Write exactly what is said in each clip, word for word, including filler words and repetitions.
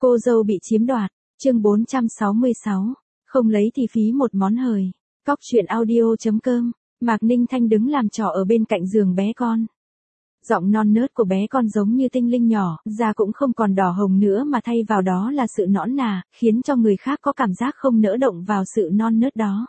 Cô dâu bị chiếm đoạt, chương bốn trăm sáu mươi sáu, không lấy thì phí một món hời. Cóc truyện audio.com, Mạc Ninh Thanh đứng làm trò ở bên cạnh giường bé con. Giọng non nớt của bé con giống như tinh linh nhỏ, da cũng không còn đỏ hồng nữa mà thay vào đó là sự nõn nà, khiến cho người khác có cảm giác không nỡ động vào sự non nớt đó.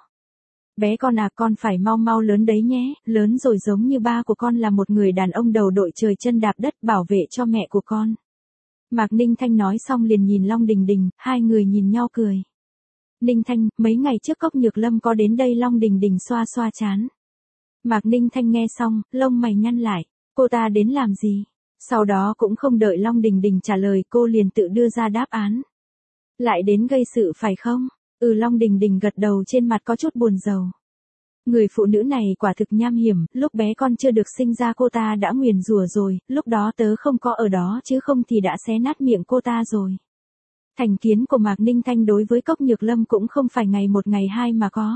Bé con à, con phải mau mau lớn đấy nhé, lớn rồi giống như ba của con là một người đàn ông đầu đội trời chân đạp đất bảo vệ cho mẹ của con. Mạc Ninh Thanh nói xong liền nhìn Long Đình Đình, hai người nhìn nhau cười. Ninh Thanh, mấy ngày trước Cốc Nhược Lâm có đến đây. Long Đình Đình xoa xoa trán. Mạc Ninh Thanh nghe xong, lông mày nhăn lại, cô ta đến làm gì? Sau đó cũng không đợi Long Đình Đình trả lời, cô liền tự đưa ra đáp án. Lại đến gây sự phải không? Ừ, Long Đình Đình gật đầu, trên mặt có chút buồn rầu. Người phụ nữ này quả thực nham hiểm, lúc bé con chưa được sinh ra cô ta đã nguyền rủa rồi, lúc đó tớ không có ở đó chứ không thì đã xé nát miệng cô ta rồi. Thành kiến của Mạc Ninh Thanh đối với Cốc Nhược Lâm cũng không phải ngày một ngày hai mà có.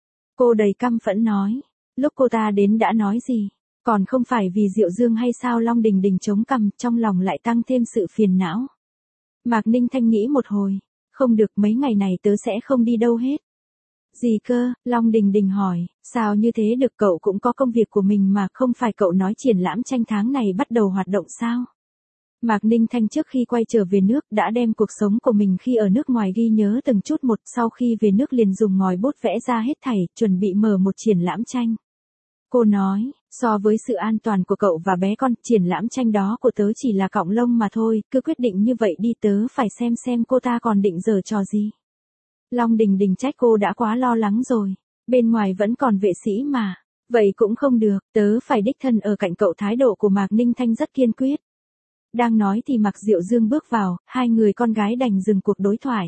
Cô đầy căm phẫn nói, lúc cô ta đến đã nói gì, còn không phải vì Diệu Dương hay sao? Long Đình Đình chống cằm, trong lòng lại tăng thêm sự phiền não. Mạc Ninh Thanh nghĩ một hồi, không được, mấy ngày này tớ sẽ không đi đâu hết. Gì cơ? Long Đình Đình hỏi, sao như thế được, cậu cũng có công việc của mình mà, không phải cậu nói triển lãm tranh tháng này bắt đầu hoạt động sao? Mạc Ninh Thanh trước khi quay trở về nước đã đem cuộc sống của mình khi ở nước ngoài ghi nhớ từng chút một, sau khi về nước liền dùng ngòi bút vẽ ra hết thảy, chuẩn bị mở một triển lãm tranh. Cô nói, so với sự an toàn của cậu và bé con, triển lãm tranh đó của tớ chỉ là cọng lông mà thôi, cứ quyết định như vậy đi, tớ phải xem xem cô ta còn định giở trò gì. Long Đình Đình trách cô đã quá lo lắng rồi, bên ngoài vẫn còn vệ sĩ mà, vậy cũng không được, tớ phải đích thân ở cạnh cậu. Thái độ của Mạc Ninh Thanh rất kiên quyết. Đang nói thì Mạc Diệu Dương bước vào, hai người con gái đành dừng cuộc đối thoại.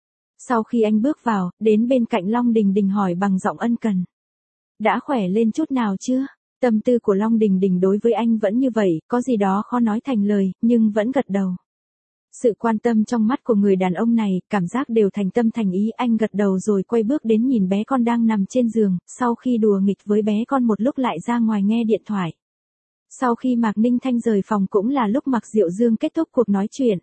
Sau khi anh bước vào, đến bên cạnh Long Đình Đình hỏi bằng giọng ân cần. Đã khỏe lên chút nào chưa? Tâm tư của Long Đình Đình đối với anh vẫn như vậy, có gì đó khó nói thành lời, nhưng vẫn gật đầu. Sự quan tâm trong mắt của người đàn ông này, cảm giác đều thành tâm thành ý. Anh gật đầu rồi quay bước đến nhìn bé con đang nằm trên giường, sau khi đùa nghịch với bé con một lúc lại ra ngoài nghe điện thoại. Sau khi Mạc Ninh Thanh rời phòng cũng là lúc Mạc Diệu Dương kết thúc cuộc nói chuyện.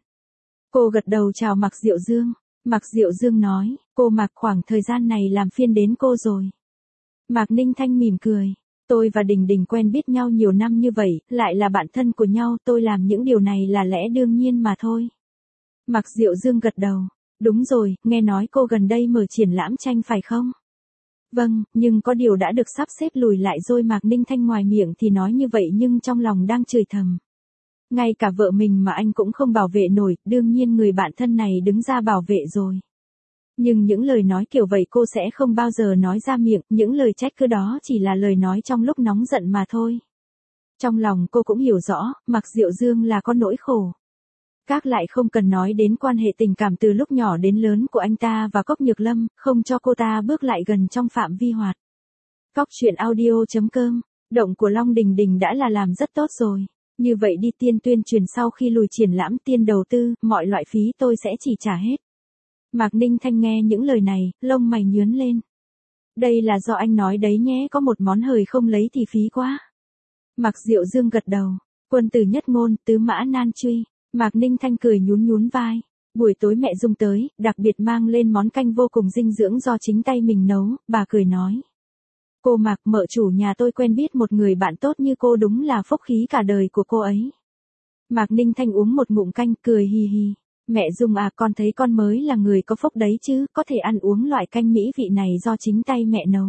Cô gật đầu chào Mạc Diệu Dương. Mạc Diệu Dương nói, cô Mạc, khoảng thời gian này làm phiền đến cô rồi. Mạc Ninh Thanh mỉm cười. Tôi và Đình Đình quen biết nhau nhiều năm như vậy, lại là bạn thân của nhau, tôi làm những điều này là lẽ đương nhiên mà thôi. Mạc Diệu Dương gật đầu. Đúng rồi, nghe nói cô gần đây mở triển lãm tranh phải không? Vâng, nhưng có điều đã được sắp xếp lùi lại rồi. Mạc Ninh Thanh ngoài miệng thì nói như vậy nhưng trong lòng đang chửi thầm. Ngay cả vợ mình mà anh cũng không bảo vệ nổi, đương nhiên người bạn thân này đứng ra bảo vệ rồi. Nhưng những lời nói kiểu vậy cô sẽ không bao giờ nói ra miệng, những lời trách cứ đó chỉ là lời nói trong lúc nóng giận mà thôi. Trong lòng cô cũng hiểu rõ, Mạc Diệu Dương là có nỗi khổ. Các lại không cần nói đến quan hệ tình cảm từ lúc nhỏ đến lớn của anh ta và Cốc Nhược Lâm, không cho cô ta bước lại gần trong phạm vi hoạt. Cóc truyện audio.com, động của Long Đình Đình đã là làm rất tốt rồi. Như vậy đi, tiên tuyên truyền sau khi lùi triển lãm, tiên đầu tư, mọi loại phí tôi sẽ chỉ trả hết. Mạc Ninh Thanh nghe những lời này, lông mày nhướng lên. Đây là do anh nói đấy nhé, có một món hời không lấy thì phí quá. Mạc Diệu Dương gật đầu. Quân tử nhất ngôn, tứ mã nan truy. Mạc Ninh Thanh cười nhún nhún vai. Buổi tối mẹ Dung tới, đặc biệt mang lên món canh vô cùng dinh dưỡng do chính tay mình nấu, bà cười nói. Cô Mạc, mợ chủ nhà tôi quen biết một người bạn tốt như cô, đúng là phúc khí cả đời của cô ấy. Mạc Ninh Thanh uống một ngụm canh, cười hì hì. Mẹ Dung à, con thấy con mới là người có phúc đấy chứ, có thể ăn uống loại canh mỹ vị này do chính tay mẹ nấu.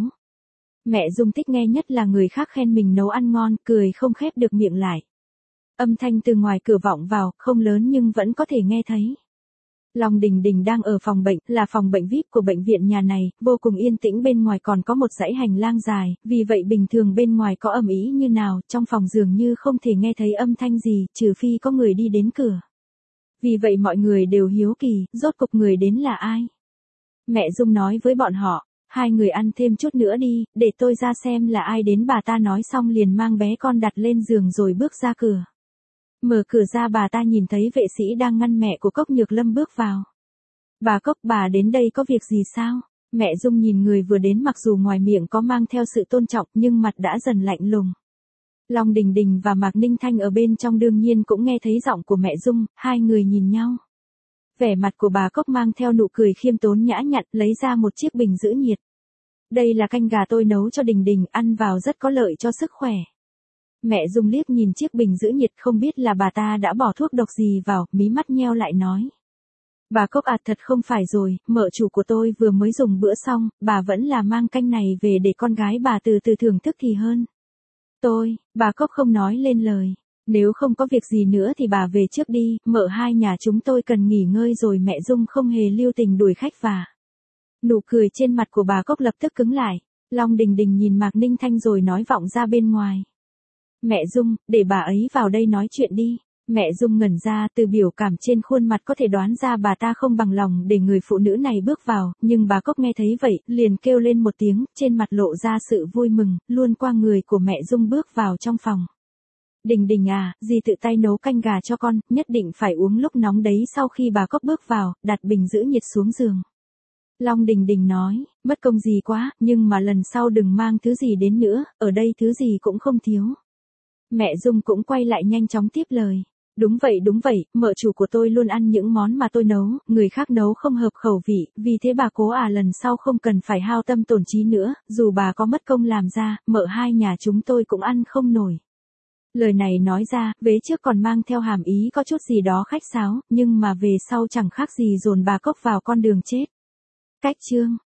Mẹ Dung thích nghe nhất là người khác khen mình nấu ăn ngon, cười không khép được miệng lại. Âm thanh từ ngoài cửa vọng vào, không lớn nhưng vẫn có thể nghe thấy. Long Đình Đình đang ở phòng bệnh, là phòng bệnh vi ai pi của bệnh viện nhà này, vô cùng yên tĩnh, bên ngoài còn có một dãy hành lang dài, vì vậy bình thường bên ngoài có ầm ĩ như nào, trong phòng dường như không thể nghe thấy âm thanh gì, trừ phi có người đi đến cửa. Vì vậy mọi người đều hiếu kỳ, rốt cục người đến là ai? Mẹ Dung nói với bọn họ, hai người ăn thêm chút nữa đi, để tôi ra xem là ai đến. Bà ta nói xong liền mang bé con đặt lên giường rồi bước ra cửa. Mở cửa ra, bà ta nhìn thấy vệ sĩ đang ngăn mẹ của Cốc Nhược Lâm bước vào. Bà Cốc, bà đến đây có việc gì sao? Mẹ Dung nhìn người vừa đến, mặc dù ngoài miệng có mang theo sự tôn trọng nhưng mặt đã dần lạnh lùng. Long Đình Đình và Mạc Ninh Thanh ở bên trong đương nhiên cũng nghe thấy giọng của mẹ Dung, hai người nhìn nhau. Vẻ mặt của bà Cốc mang theo nụ cười khiêm tốn nhã nhặn, lấy ra một chiếc bình giữ nhiệt. Đây là canh gà tôi nấu cho Đình Đình, ăn vào rất có lợi cho sức khỏe. Mẹ Dung liếc nhìn chiếc bình giữ nhiệt, không biết là bà ta đã bỏ thuốc độc gì vào, mí mắt nheo lại nói. Bà Cốc à, thật không phải rồi, mợ chủ của tôi vừa mới dùng bữa xong, bà vẫn là mang canh này về để con gái bà từ từ thưởng thức thì hơn. Tôi, bà Cốc không nói lên lời. Nếu không có việc gì nữa thì bà về trước đi, mợ hai nhà chúng tôi cần nghỉ ngơi rồi. Mẹ Dung không hề lưu tình đuổi khách và. Nụ cười trên mặt của bà Cốc lập tức cứng lại. Long Đình Đình nhìn Mạc Ninh Thanh rồi nói vọng ra bên ngoài. Mẹ Dung, để bà ấy vào đây nói chuyện đi. Mẹ Dung ngẩn ra, từ biểu cảm trên khuôn mặt có thể đoán ra bà ta không bằng lòng để người phụ nữ này bước vào, nhưng bà Cốc nghe thấy vậy, liền kêu lên một tiếng, trên mặt lộ ra sự vui mừng, luôn qua người của mẹ Dung bước vào trong phòng. Đình Đình à, dì tự tay nấu canh gà cho con, nhất định phải uống lúc nóng đấy. Sau khi bà Cốc bước vào, đặt bình giữ nhiệt xuống giường. Long Đình Đình nói, mất công gì quá, nhưng mà lần sau đừng mang thứ gì đến nữa, ở đây thứ gì cũng không thiếu. Mẹ Dung cũng quay lại nhanh chóng tiếp lời. Đúng vậy đúng vậy, mợ chủ của tôi luôn ăn những món mà tôi nấu, người khác nấu không hợp khẩu vị, vì thế bà cố à lần sau không cần phải hao tâm tổn trí nữa, dù bà có mất công làm ra, mợ hai nhà chúng tôi cũng ăn không nổi. Lời này nói ra, vế trước còn mang theo hàm ý có chút gì đó khách sáo, nhưng mà về sau chẳng khác gì dồn bà Cốc vào con đường chết. Cách chương